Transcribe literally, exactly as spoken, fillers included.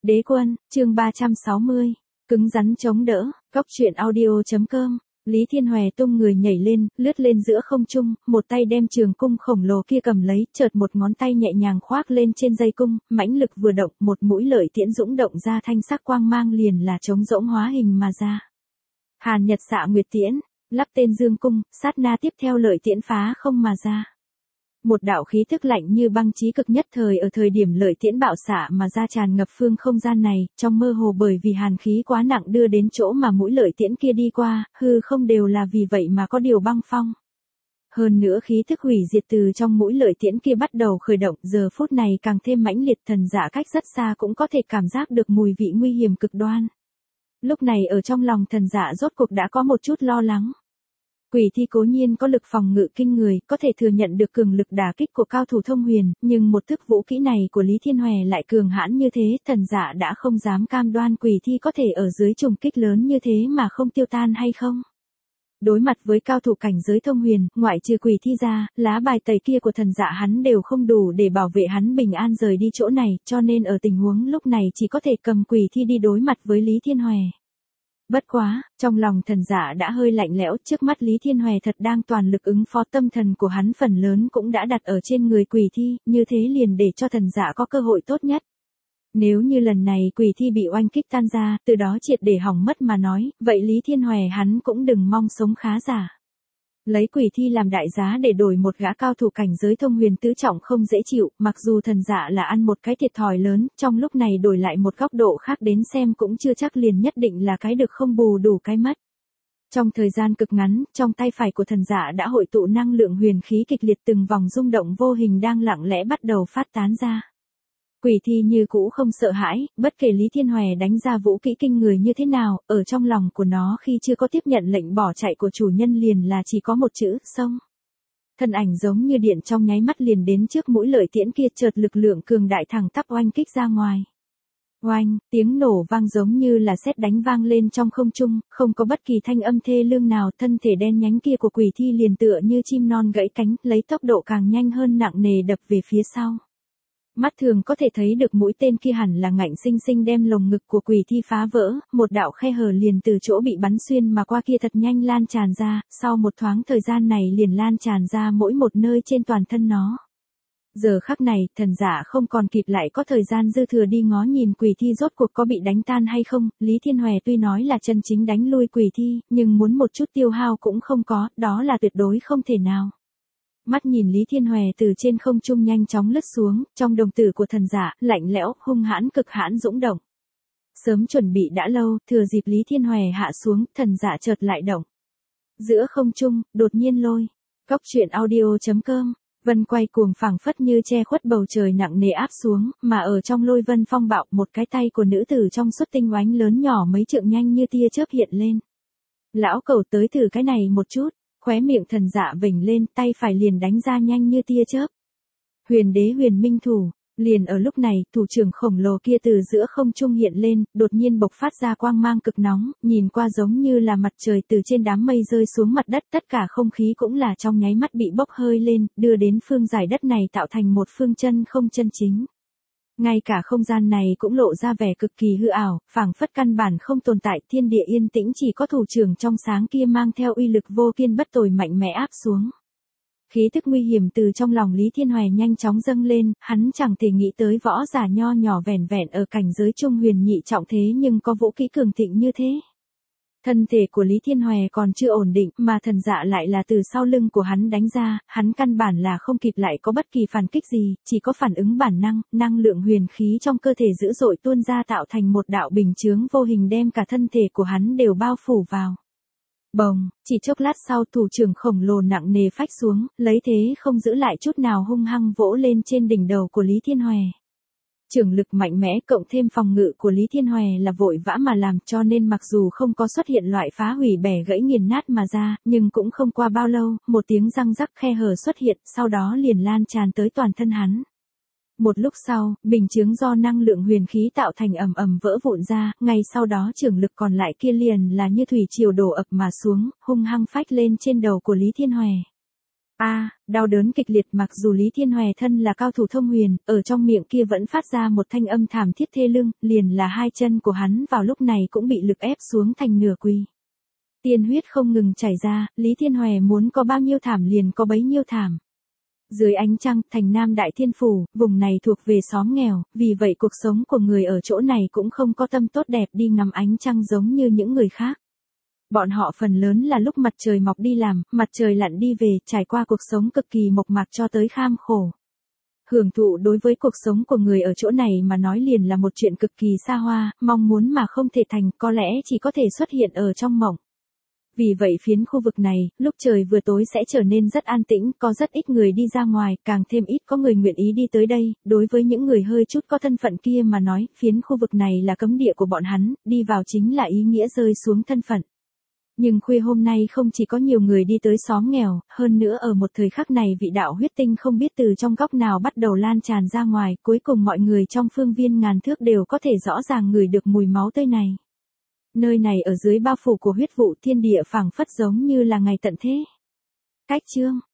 Đế quân, chương ba trăm sáu mươi. Cứng rắn chống đỡ, góc truyện audio.com. Lý Thiên Hoè tung người nhảy lên, lướt lên giữa không trung, một tay đem trường cung khổng lồ kia cầm lấy, chợt một ngón tay nhẹ nhàng khoác lên trên dây cung, mãnh lực vừa động, một mũi lợi tiễn dũng động ra thanh sắc quang mang liền là trống rỗng hóa hình mà ra. Hàn Nhật Xạ Nguyệt Tiễn, lắp tên dương cung, sát na tiếp theo lợi tiễn phá không mà ra. Một đạo khí tức lạnh như băng chí cực nhất thời ở thời điểm lợi tiễn bạo xạ mà ra tràn ngập phương không gian này, trong mơ hồ bởi vì hàn khí quá nặng đưa đến chỗ mà mũi lợi tiễn kia đi qua, hư không đều là vì vậy mà có điều băng phong. Hơn nữa khí tức hủy diệt từ trong mũi lợi tiễn kia bắt đầu khởi động, giờ phút này càng thêm mãnh liệt, thần giả cách rất xa cũng có thể cảm giác được mùi vị nguy hiểm cực đoan. Lúc này ở trong lòng thần giả rốt cuộc đã có một chút lo lắng. Quỷ thi cố nhiên có lực phòng ngự kinh người, có thể thừa nhận được cường lực đả kích của cao thủ thông huyền, nhưng một thức vũ kỹ này của Lý Thiên Hoè lại cường hãn như thế, thần giả đã không dám cam đoan quỷ thi có thể ở dưới trùng kích lớn như thế mà không tiêu tan hay không. Đối mặt với cao thủ cảnh giới thông huyền, ngoại trừ quỷ thi ra, lá bài tẩy kia của thần giả hắn đều không đủ để bảo vệ hắn bình an rời đi chỗ này, cho nên ở tình huống lúc này chỉ có thể cầm quỷ thi đi đối mặt với Lý Thiên Hoè. Bất quá, trong lòng thần giả đã hơi lạnh lẽo, trước mắt Lý Thiên Hoè thật đang toàn lực ứng phó, tâm thần của hắn phần lớn cũng đã đặt ở trên người quỷ thi, như thế liền để cho thần giả có cơ hội tốt nhất. Nếu như lần này quỷ thi bị oanh kích tan ra, từ đó triệt để hỏng mất mà nói, vậy Lý Thiên Hoè hắn cũng đừng mong sống khá giả. Lấy quỷ thi làm đại giá để đổi một gã cao thủ cảnh giới thông huyền tứ trọng không dễ chịu, mặc dù thần giả là ăn một cái thiệt thòi lớn, trong lúc này đổi lại một góc độ khác đến xem cũng chưa chắc liền nhất định là cái được không bù đủ cái mất. Trong thời gian cực ngắn, trong tay phải của thần giả đã hội tụ năng lượng huyền khí kịch liệt, từng vòng rung động vô hình đang lặng lẽ bắt đầu phát tán ra. Quỷ thi như cũ không sợ hãi, bất kể Lý Thiên Hoè đánh ra vũ kỹ kinh người như thế nào, ở trong lòng của nó khi chưa có tiếp nhận lệnh bỏ chạy của chủ nhân liền là chỉ có một chữ, xông. Thân ảnh giống như điện trong nháy mắt liền đến trước mũi lợi tiễn kia, chợt lực lượng cường đại thẳng tắp oanh kích ra ngoài. Oanh, tiếng nổ vang giống như là sét đánh vang lên trong không trung, không có bất kỳ thanh âm thê lương nào, thân thể đen nhánh kia của quỷ thi liền tựa như chim non gãy cánh, lấy tốc độ càng nhanh hơn nặng nề đập về phía sau. Mắt thường có thể thấy được mũi tên kia hẳn là ngạnh sinh sinh đem lồng ngực của quỷ thi phá vỡ, một đạo khe hở liền từ chỗ bị bắn xuyên mà qua kia thật nhanh lan tràn ra, sau một thoáng thời gian này liền lan tràn ra mỗi một nơi trên toàn thân nó. Giờ khắc này, thần giả không còn kịp lại có thời gian dư thừa đi ngó nhìn quỷ thi rốt cuộc có bị đánh tan hay không, Lý Thiên Hoè tuy nói là chân chính đánh lui quỷ thi, nhưng muốn một chút tiêu hao cũng không có, đó là tuyệt đối không thể nào. Mắt nhìn Lý Thiên Hoè từ trên không trung nhanh chóng lướt xuống, trong đồng tử của thần giả, lạnh lẽo, hung hãn cực hãn dũng động. Sớm chuẩn bị đã lâu, thừa dịp Lý Thiên Hoè hạ xuống, thần giả chợt lại động. Giữa không trung, đột nhiên lôi. Góc truyện audio.com. Vân quay cuồng phảng phất như che khuất bầu trời nặng nề áp xuống, mà ở trong lôi vân phong bạo, một cái tay của nữ tử trong suốt tinh oánh lớn nhỏ mấy trượng nhanh như tia chớp hiện lên. Lão cẩu tới thử cái này một chút. Khóe miệng thần dạ vểnh lên, tay phải liền đánh ra nhanh như tia chớp. Huyền đế huyền minh thủ, liền ở lúc này, thủ trưởng khổng lồ kia từ giữa không trung hiện lên, đột nhiên bộc phát ra quang mang cực nóng, nhìn qua giống như là mặt trời từ trên đám mây rơi xuống mặt đất, tất cả không khí cũng là trong nháy mắt bị bốc hơi lên, đưa đến phương giải đất này tạo thành một phương chân không chân chính. Ngay cả không gian này cũng lộ ra vẻ cực kỳ hư ảo, phảng phất căn bản không tồn tại, thiên địa yên tĩnh, chỉ có thủ trưởng trong sáng kia mang theo uy lực vô kiên bất tồi mạnh mẽ áp xuống. Khí tức nguy hiểm từ trong lòng Lý Thiên Hoè nhanh chóng dâng lên, hắn chẳng thể nghĩ tới võ giả nho nhỏ vẻn vẹn ở cảnh giới trung huyền nhị trọng thế nhưng có vũ kỹ cường thịnh như thế. Thân thể của Lý Thiên Hoè còn chưa ổn định, mà thần dạ lại là từ sau lưng của hắn đánh ra, hắn căn bản là không kịp lại có bất kỳ phản kích gì, chỉ có phản ứng bản năng, năng lượng huyền khí trong cơ thể dữ dội tuôn ra tạo thành một đạo bình chướng vô hình đem cả thân thể của hắn đều bao phủ vào. Bồng, chỉ chốc lát sau thủ trưởng khổng lồ nặng nề phách xuống, lấy thế không giữ lại chút nào hung hăng vỗ lên trên đỉnh đầu của Lý Thiên Hoè. Trường lực mạnh mẽ cộng thêm phòng ngự của Lý Thiên Hoè là vội vã mà làm, cho nên mặc dù không có xuất hiện loại phá hủy bẻ gãy nghiền nát mà ra, nhưng cũng không qua bao lâu, một tiếng răng rắc khe hở xuất hiện, sau đó liền lan tràn tới toàn thân hắn. Một lúc sau, bình chướng do năng lượng huyền khí tạo thành ầm ầm vỡ vụn ra, ngay sau đó trường lực còn lại kia liền là như thủy triều đổ ập mà xuống, hung hăng phách lên trên đầu của Lý Thiên Hoè. A, đau đớn kịch liệt, mặc dù Lý Thiên Hòe thân là cao thủ thông huyền, ở trong miệng kia vẫn phát ra một thanh âm thảm thiết thê lương, liền là hai chân của hắn vào lúc này cũng bị lực ép xuống thành nửa quỳ. Tiên huyết không ngừng chảy ra, Lý Thiên Hòe muốn có bao nhiêu thảm liền có bấy nhiêu thảm. Dưới ánh trăng, thành Nam Đại Thiên Phủ, vùng này thuộc về xóm nghèo, vì vậy cuộc sống của người ở chỗ này cũng không có tâm tốt đẹp đi ngắm ánh trăng giống như những người khác. Bọn họ phần lớn là lúc mặt trời mọc đi làm, mặt trời lặn đi về, trải qua cuộc sống cực kỳ mộc mạc cho tới kham khổ. Hưởng thụ đối với cuộc sống của người ở chỗ này mà nói liền là một chuyện cực kỳ xa hoa, mong muốn mà không thể thành, có lẽ chỉ có thể xuất hiện ở trong mộng. Vì vậy phiến khu vực này, lúc trời vừa tối sẽ trở nên rất an tĩnh, có rất ít người đi ra ngoài, càng thêm ít có người nguyện ý đi tới đây, đối với những người hơi chút có thân phận kia mà nói, phiến khu vực này là cấm địa của bọn hắn, đi vào chính là ý nghĩa rơi xuống thân phận. Nhưng khuya hôm nay không chỉ có nhiều người đi tới xóm nghèo, hơn nữa ở một thời khắc này vị đạo huyết tinh không biết từ trong góc nào bắt đầu lan tràn ra ngoài, cuối cùng mọi người trong phương viên ngàn thước đều có thể rõ ràng ngửi được mùi máu tươi này. Nơi này ở dưới bao phủ của huyết vụ, thiên địa phảng phất giống như là ngày tận thế. Cách chương